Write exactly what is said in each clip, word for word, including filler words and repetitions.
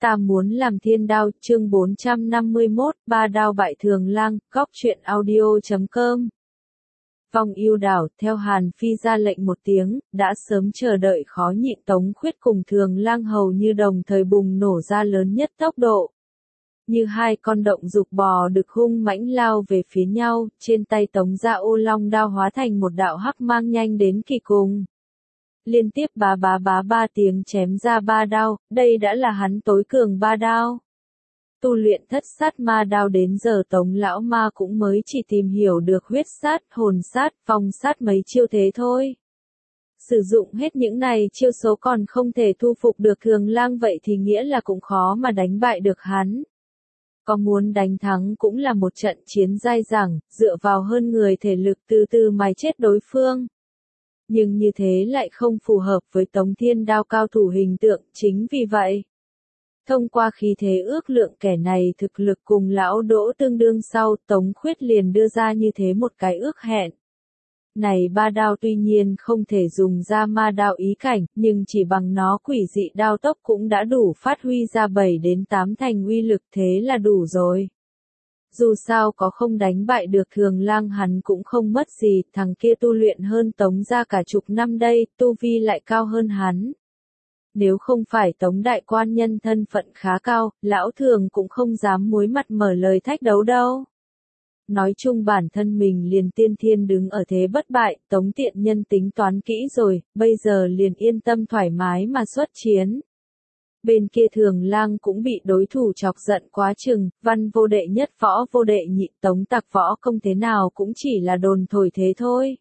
Ta muốn làm thiên đao, chương bốn trăm năm mươi mốt, ba đao bại thường lang, góc truyện audio chấm com. Vong yêu đảo, theo Hàn Phi ra lệnh một tiếng, đã sớm chờ đợi khó nhịn Tống Khuyết cùng thường lang hầu như đồng thời bùng nổ ra lớn nhất tốc độ. Như hai con động dục bò đực hung mãnh lao về phía nhau, trên tay Tống ra ô long đao hóa thành một đạo hắc mang nhanh đến kỳ cùng. Liên tiếp bá bá bá ba tiếng chém ra ba đao, đây đã là hắn tối cường ba đao. Tu luyện thất sát ma đao đến giờ Tống lão ma cũng mới chỉ tìm hiểu được huyết sát, hồn sát, phong sát mấy chiêu thế thôi. Sử dụng hết những này chiêu số còn không thể thu phục được thường lang vậy thì nghĩa là cũng khó mà đánh bại được hắn. Có muốn đánh thắng cũng là một trận chiến dai dẳng, dựa vào hơn người thể lực từ từ mài chết đối phương. Nhưng như thế lại không phù hợp với Tống Thiên Đao cao thủ hình tượng, chính vì vậy. Thông qua khí thế ước lượng kẻ này thực lực cùng lão Đỗ tương đương sau, Tống Khuyết liền đưa ra như thế một cái ước hẹn. Này ba đao tuy nhiên không thể dùng ra ma đao ý cảnh, nhưng chỉ bằng nó quỷ dị đao tốc cũng đã đủ phát huy ra bảy đến tám thành uy lực, thế là đủ rồi. Dù sao có không đánh bại được thường lang hắn cũng không mất gì, thằng kia tu luyện hơn Tống ra cả chục năm đây, tu vi lại cao hơn hắn. Nếu không phải Tống đại quan nhân thân phận khá cao, lão thường cũng không dám muối mặt mở lời thách đấu đâu. Nói chung bản thân mình liền tiên thiên đứng ở thế bất bại, Tống tiện nhân tính toán kỹ rồi, bây giờ liền yên tâm thoải mái mà xuất chiến. Bên kia thường lang cũng bị đối thủ chọc giận quá chừng, văn vô đệ nhất võ vô đệ nhị Tống tặc võ công thế nào cũng chỉ là đồn thổi thế thôi.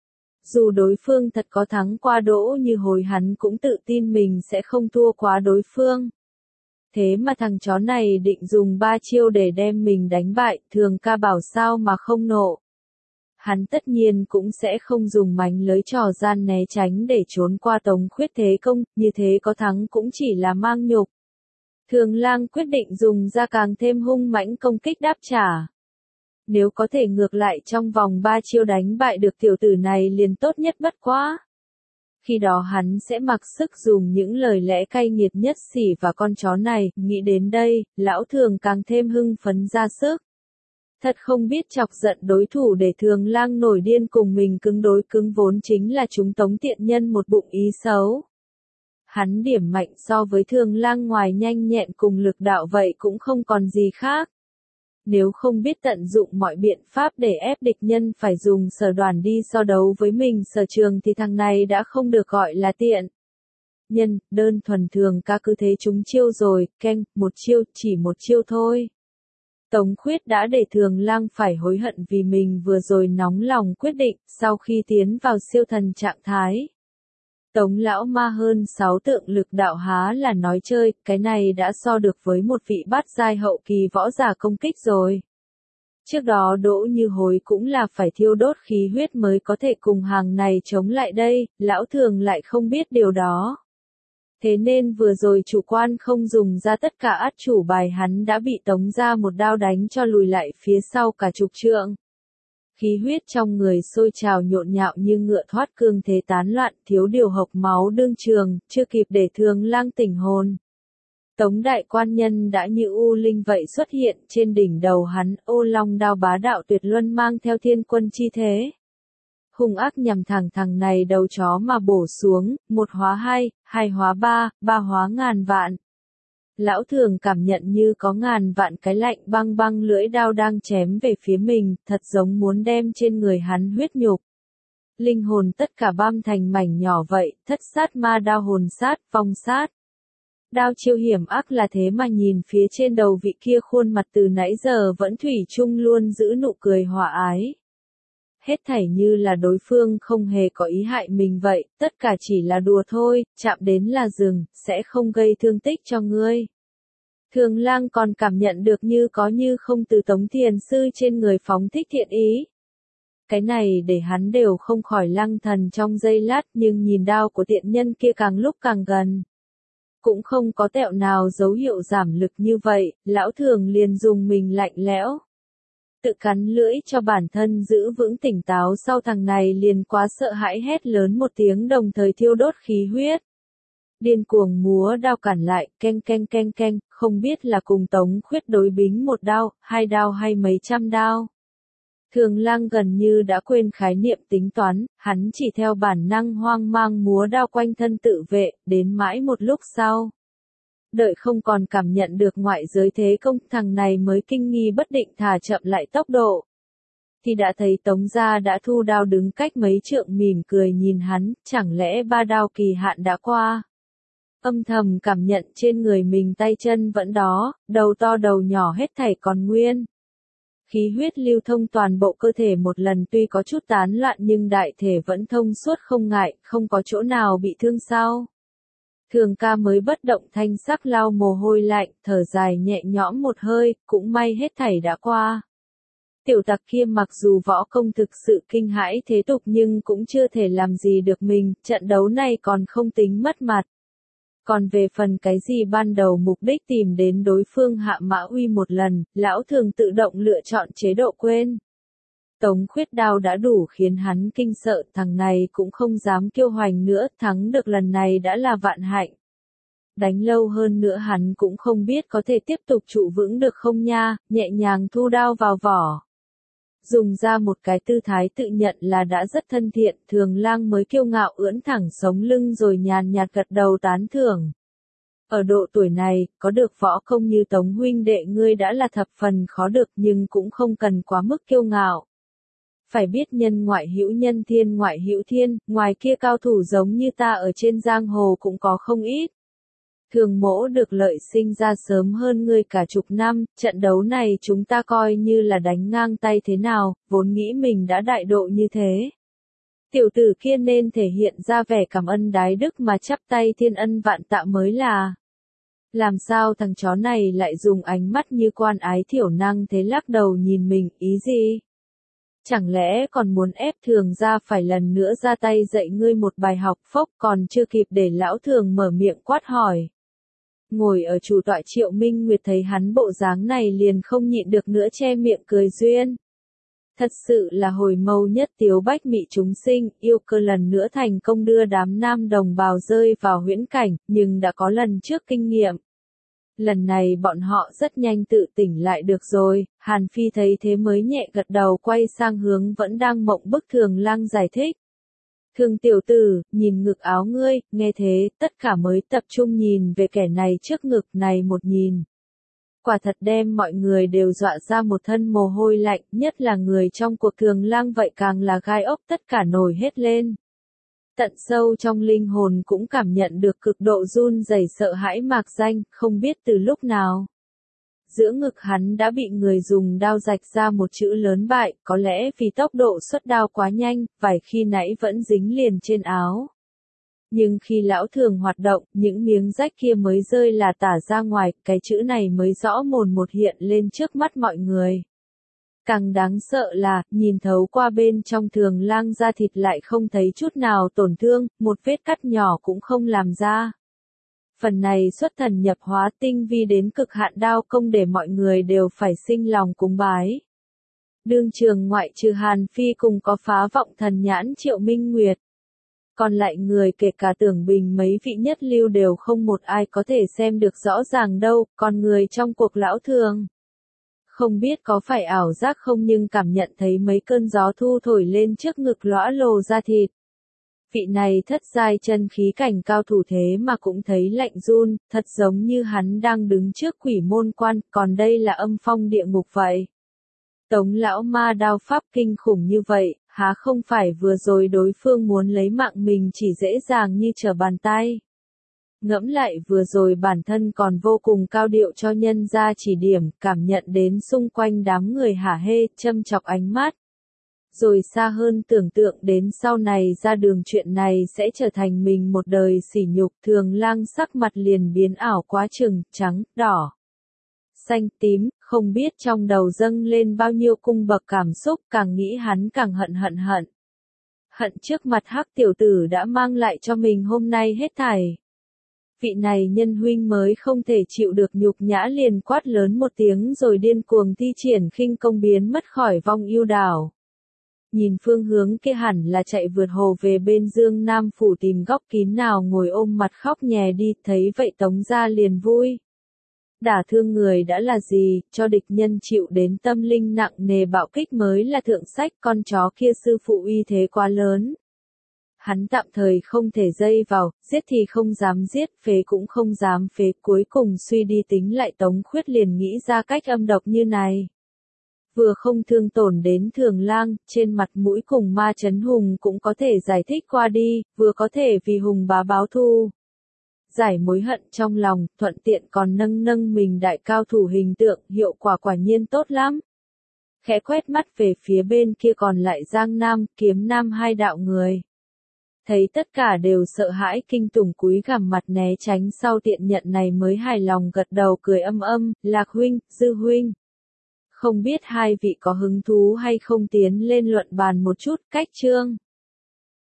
Dù đối phương thật có thắng qua Đỗ Như Hối hắn cũng tự tin mình sẽ không thua quá đối phương. Thế mà thằng chó này định dùng ba chiêu để đem mình đánh bại, thường ca bảo sao mà không nộ. Hắn tất nhiên cũng sẽ không dùng mánh lới trò gian né tránh để trốn qua Tống Khuyết thế công, như thế có thắng cũng chỉ là mang nhục. Thường lang quyết định dùng ra càng thêm hung mãnh công kích đáp trả. Nếu có thể ngược lại trong vòng ba chiêu đánh bại được tiểu tử này liền tốt nhất bất quá. Khi đó hắn sẽ mặc sức dùng những lời lẽ cay nghiệt nhất xỉ và con chó này, nghĩ đến đây, lão thường càng thêm hưng phấn ra sức. Thật không biết chọc giận đối thủ để thường lang nổi điên cùng mình cứng đối cứng vốn chính là chúng Tống tiện nhân một bụng ý xấu. Hắn điểm mạnh so với thường lang ngoài nhanh nhẹn cùng lực đạo vậy cũng không còn gì khác. Nếu không biết tận dụng mọi biện pháp để ép địch nhân phải dùng sở đoàn đi so đấu với mình sở trường thì thằng này đã không được gọi là tiện. Nhân, đơn thuần thường ca cứ thế trúng chiêu rồi, keng, một chiêu, chỉ một chiêu thôi. Tống Khuyết đã để thường lang phải hối hận vì mình vừa rồi nóng lòng quyết định, sau khi tiến vào siêu thần trạng thái. Tống lão ma hơn sáu tượng lực đạo há là nói chơi, cái này đã so được với một vị bát giai hậu kỳ võ giả công kích rồi. Trước đó Đỗ Như Hối cũng là phải thiêu đốt khí huyết mới có thể cùng hàng này chống lại đây, lão thường lại không biết điều đó. Thế nên vừa rồi chủ quan không dùng ra tất cả át chủ bài hắn đã bị Tống ra một đao đánh cho lùi lại phía sau cả chục trượng. Khí huyết trong người sôi trào nhộn nhạo như ngựa thoát cương thế tán loạn, thiếu điều hộc máu đương trường, chưa kịp để thường lang tỉnh hồn. Tống đại quan nhân đã như u linh vậy xuất hiện trên đỉnh đầu hắn, ô long đao bá đạo tuyệt luân mang theo thiên quân chi thế. Hung ác nhằm thẳng thằng này đầu chó mà bổ xuống, một hóa hai, hai hóa ba, ba hóa ngàn vạn. Lão thường cảm nhận như có ngàn vạn cái lạnh băng băng lưỡi đao đang chém về phía mình, thật giống muốn đem trên người hắn huyết nhục. Linh hồn tất cả băm thành mảnh nhỏ vậy, thất sát ma đao hồn sát, phong sát. Đao chiêu hiểm ác là thế mà nhìn phía trên đầu vị kia khuôn mặt từ nãy giờ vẫn thủy chung luôn giữ nụ cười hòa ái. Hết thảy như là đối phương không hề có ý hại mình vậy, tất cả chỉ là đùa thôi, chạm đến là dừng, sẽ không gây thương tích cho ngươi. Thường lang còn cảm nhận được như có như không từ Tống thiền sư trên người phóng thích thiện ý. Cái này để hắn đều không khỏi lăng thần trong giây lát, nhưng nhìn đao của tiện nhân kia càng lúc càng gần. Cũng không có tẹo nào dấu hiệu giảm lực như vậy, lão thường liền dùng mình lạnh lẽo. Tự cắn lưỡi cho bản thân giữ vững tỉnh táo sau thằng này liền quá sợ hãi hét lớn một tiếng đồng thời thiêu đốt khí huyết. điên cuồng múa đao cản lại, keng keng keng keng, không biết là cùng Tống Khuyết đối bính một đao, hai đao hay mấy trăm đao. Thường Lang gần như đã quên khái niệm tính toán, hắn chỉ theo bản năng hoang mang múa đao quanh thân tự vệ, đến mãi một lúc sau. Đợi không còn cảm nhận được ngoại giới thế công, thằng này mới kinh nghi bất định thả chậm lại tốc độ. Thì đã thấy Tống gia đã thu đao đứng cách mấy trượng mỉm cười nhìn hắn, chẳng lẽ ba đao kỳ hạn đã qua. Âm thầm cảm nhận trên người mình tay chân vẫn đó, đầu to đầu nhỏ hết thảy còn nguyên. Khí huyết lưu thông toàn bộ cơ thể một lần tuy có chút tán loạn nhưng đại thể vẫn thông suốt không ngại, không có chỗ nào bị thương sao. Thường ca mới bất động thanh sắc lau mồ hôi lạnh, thở dài nhẹ nhõm một hơi, cũng may hết thảy đã qua. Tiểu tặc kia mặc dù võ công thực sự kinh hãi thế tục nhưng cũng chưa thể làm gì được mình, trận đấu này còn không tính mất mặt. Còn về phần cái gì ban đầu mục đích tìm đến đối phương hạ mã uy một lần, lão thường tự động lựa chọn chế độ quên. Tống Khuyết đao đã đủ khiến hắn kinh sợ, thằng này cũng không dám kiêu hoành nữa, thắng được lần này đã là vạn hạnh. Đánh lâu hơn nữa hắn cũng không biết có thể tiếp tục trụ vững được không nha, nhẹ nhàng thu đao vào vỏ. Dùng ra một cái tư thái tự nhận là đã rất thân thiện, Thường Lang mới kiêu ngạo ưỡn thẳng sống lưng rồi nhàn nhạt gật đầu tán thưởng. Ở độ tuổi này, có được võ công như Tống huynh đệ ngươi đã là thập phần khó được nhưng cũng không cần quá mức kiêu ngạo. Phải biết nhân ngoại hữu nhân thiên ngoại hữu thiên, ngoài kia cao thủ giống như ta ở trên giang hồ cũng có không ít. Thường mỗ được lợi sinh ra sớm hơn ngươi cả chục năm, trận đấu này chúng ta coi như là đánh ngang tay thế nào, vốn nghĩ mình đã đại độ như thế. Tiểu tử kia nên thể hiện ra vẻ cảm ơn đái đức mà chắp tay thiên ân vạn tạ mới là. Làm sao thằng chó này lại dùng ánh mắt như quan ái thiểu năng thế lắc đầu nhìn mình, ý gì? Chẳng lẽ còn muốn ép Thường ra phải lần nữa ra tay dạy ngươi một bài học phốc, còn chưa kịp để lão Thường mở miệng quát hỏi. Ngồi ở chủ tọa Triệu Minh Nguyệt thấy hắn bộ dáng này liền không nhịn được nữa che miệng cười duyên. Thật sự là hồi mâu nhất tiếu bách mị chúng sinh, yêu cơ lần nữa thành công đưa đám nam đồng bào rơi vào huyễn cảnh, nhưng đã có lần trước kinh nghiệm. Lần này bọn họ rất nhanh tự tỉnh lại được rồi, Hàn Phi thấy thế mới nhẹ gật đầu quay sang hướng vẫn đang mộng bức Thường Lang giải thích. Thường tiểu tử, nhìn ngực áo ngươi, nghe thế, tất cả mới tập trung nhìn về kẻ này trước ngực này một nhìn. Quả thật đem mọi người đều dọa ra một thân mồ hôi lạnh, nhất là người trong cuộc Thường Lang vậy càng là gai ốc tất cả nổi hết lên. Tận sâu trong linh hồn cũng cảm nhận được cực độ run rẩy sợ hãi mạc danh, không biết từ lúc nào. Giữa ngực hắn đã bị người dùng đao rạch ra một chữ lớn bại, có lẽ vì tốc độ xuất đao quá nhanh, vài khi nãy vẫn dính liền trên áo. Nhưng khi lão Thường hoạt động, những miếng rách kia mới rơi là tả ra ngoài, cái chữ này mới rõ mồn một hiện lên trước mắt mọi người. Càng đáng sợ là, nhìn thấu qua bên trong Thường Lang da thịt lại không thấy chút nào tổn thương, một vết cắt nhỏ cũng không làm ra. Phần này xuất thần nhập hóa tinh vi đến cực hạn đao công để mọi người đều phải sinh lòng cúng bái. Đương trường ngoại trừ Hàn Phi cùng có phá vọng thần nhãn Triệu Minh Nguyệt. Còn lại người kể cả Tưởng Bình mấy vị nhất lưu đều không một ai có thể xem được rõ ràng đâu, còn người trong cuộc lão Thường. Không biết có phải ảo giác không nhưng cảm nhận thấy mấy cơn gió thu thổi lên trước ngực lõa lồ da thịt. Vị này thất giai chân khí cảnh cao thủ thế mà cũng thấy lạnh run, thật giống như hắn đang đứng trước quỷ môn quan, còn đây là âm phong địa ngục vậy. Tống lão ma đao pháp kinh khủng như vậy, há không phải vừa rồi đối phương muốn lấy mạng mình chỉ dễ dàng như trở bàn tay. Ngẫm lại vừa rồi bản thân còn vô cùng cao điệu cho nhân ra chỉ điểm, cảm nhận đến xung quanh đám người hả hê, châm chọc ánh mắt. Rồi xa hơn tưởng tượng đến sau này ra đường chuyện này sẽ trở thành mình một đời sỉ nhục. Thường Lang sắc mặt liền biến ảo quá chừng, trắng, đỏ, xanh, tím, không biết trong đầu dâng lên bao nhiêu cung bậc cảm xúc, càng nghĩ hắn càng hận hận hận. Hận trước mặt hắc tiểu tử đã mang lại cho mình hôm nay hết thảy. Vị này nhân huynh mới không thể chịu được nhục nhã liền quát lớn một tiếng rồi điên cuồng thi triển khinh công biến mất khỏi vong yêu đảo. nhìn phương hướng kia hẳn là chạy vượt hồ về bên Dương Nam phủ tìm góc kín nào ngồi ôm mặt khóc nhè đi, thấy vậy Tống gia liền vui. Đả thương người đã là gì, cho địch nhân chịu đến tâm linh nặng nề bạo kích mới là thượng sách, con chó kia sư phụ uy thế quá lớn. Hắn tạm thời không thể dây vào, giết thì không dám giết, phế cũng không dám phế, cuối cùng suy đi tính lại Tống Khuyết liền nghĩ ra cách âm độc như này. Vừa không thương tổn đến Thường Lang, trên mặt mũi cùng Ma Chấn Hùng cũng có thể giải thích qua đi, vừa có thể vì Hùng bá báo thù. Giải mối hận trong lòng, thuận tiện còn nâng nâng mình đại cao thủ hình tượng, hiệu quả quả nhiên tốt lắm. Khẽ quét mắt về phía bên kia còn lại Giang Nam, Kiếm Nam hai đạo người. Thấy tất cả đều sợ hãi kinh tủng cúi gằm mặt né tránh sau tiện nhận này mới hài lòng gật đầu cười âm âm, Lạc huynh, Dư huynh. Không biết hai vị có hứng thú hay không tiến lên luận bàn một chút, cách chương.